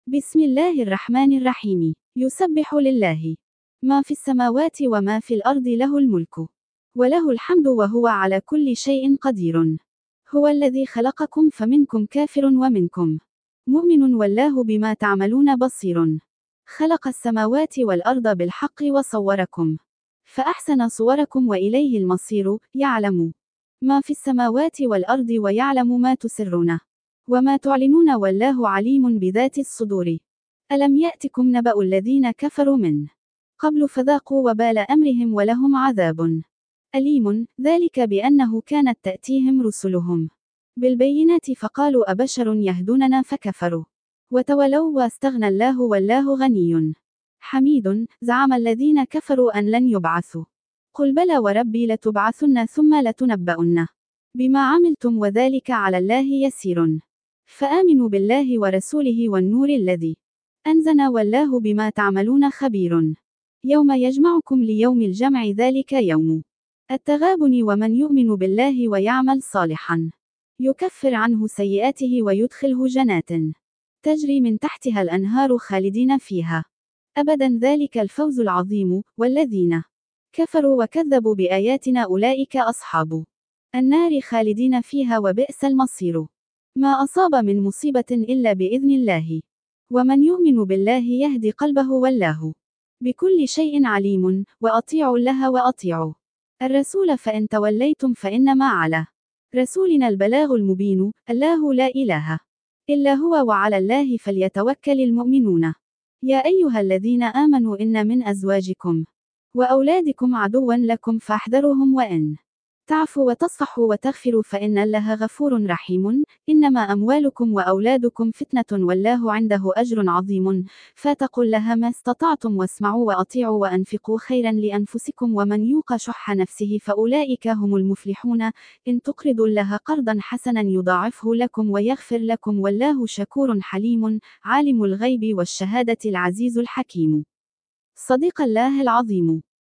بسم الله الرحمن الرحيم. يسبح لله ما في السماوات وما في الأرض، له الملك وله الحمد وهو على كل شيء قدير. هو الذي خلقكم فمنكم كافر ومنكم مؤمن، والله بما تعملون بصير. خلق السماوات والأرض بالحق وصوركم فأحسن صوركم وإليه المصير. يعلم ما في السماوات والأرض ويعلم ما تسرون وما تعلنون، والله عليم بذات الصدور. ألم يأتكم نبأ الذين كفروا من قبل فذاقوا وبال أمرهم ولهم عذاب أليم، ذلك بأنه كانت تأتيهم رسلهم بالبينات فقالوا أبشر يهدوننا فكفروا وتولوا واستغنى الله والله غني حميد. زعم الذين كفروا أن لن يبعثوا، قل بلى وربي لتبعثن ثم لتنبؤن بما عملتم وذلك على الله يسير. فآمنوا بالله ورسوله والنور الذي أنزلنا، والله بما تعملون خبير. يوم يجمعكم ليوم الجمع، ذلك يوم التغابن. ومن يؤمن بالله ويعمل صالحا يكفر عنه سيئاته ويدخله جنات تجري من تحتها الأنهار خالدين فيها أبدا، ذلك الفوز العظيم. والذين كفروا وكذبوا بآياتنا أولئك أصحاب النار خالدين فيها وبئس المصير. ما أصاب من مصيبة إلا بإذن الله، ومن يؤمن بالله يهدي قلبه، والله بكل شيء عليم. وأطيعوا الله وأطيعوا الرسول، فإن توليتم فإنما على رسولنا البلاغ المبين. الله لا إله إلا هو، وعلى الله فليتوكل المؤمنون. يا أيها الذين آمنوا إن من أزواجكم وأولادكم عدوا لكم فاحذروهم، وإن تعفوا وتصفحوا وتغفروا فإن الله غفور رحيم. إنما أموالكم وأولادكم فتنة، والله عنده أجر عظيم. فاتقوا الله ما استطعتم، واسمعوا وأطيعوا وأنفقوا خيرا لأنفسكم، ومن يوق شح نفسه فأولئك هم المفلحون. إن تقرضوا الله قرضا حسنا يضاعفه لكم ويغفر لكم، والله شكور حليم. عالم الغيب والشهادة العزيز الحكيم. صدق الله العظيم.